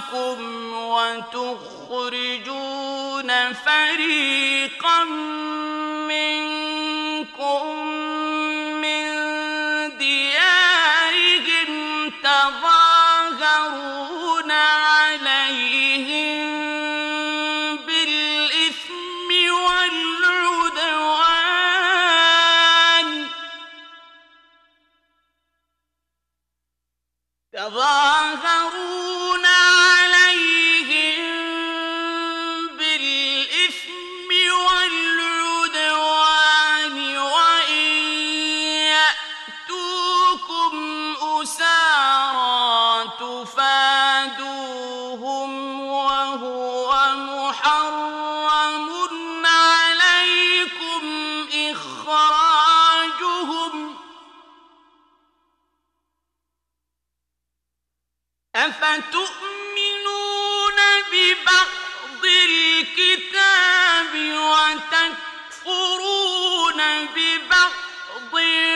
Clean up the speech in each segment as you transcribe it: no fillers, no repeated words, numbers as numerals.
وتخرجون فريقا منكم من ديارهم تظاهرون عليهم بالإثم والعدوان وإن يأتوكم أسارى تفادوهم وهو محرم عليكم إخراجهم أفتؤمنون ببعض الكتاب وتكفرون ببعض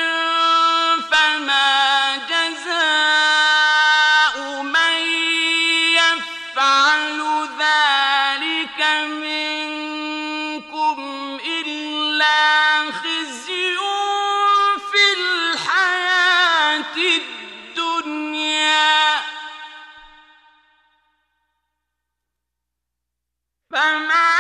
فما جزاء من يفعل ذلك منكم إلا خزي في الحياة الدنيا فما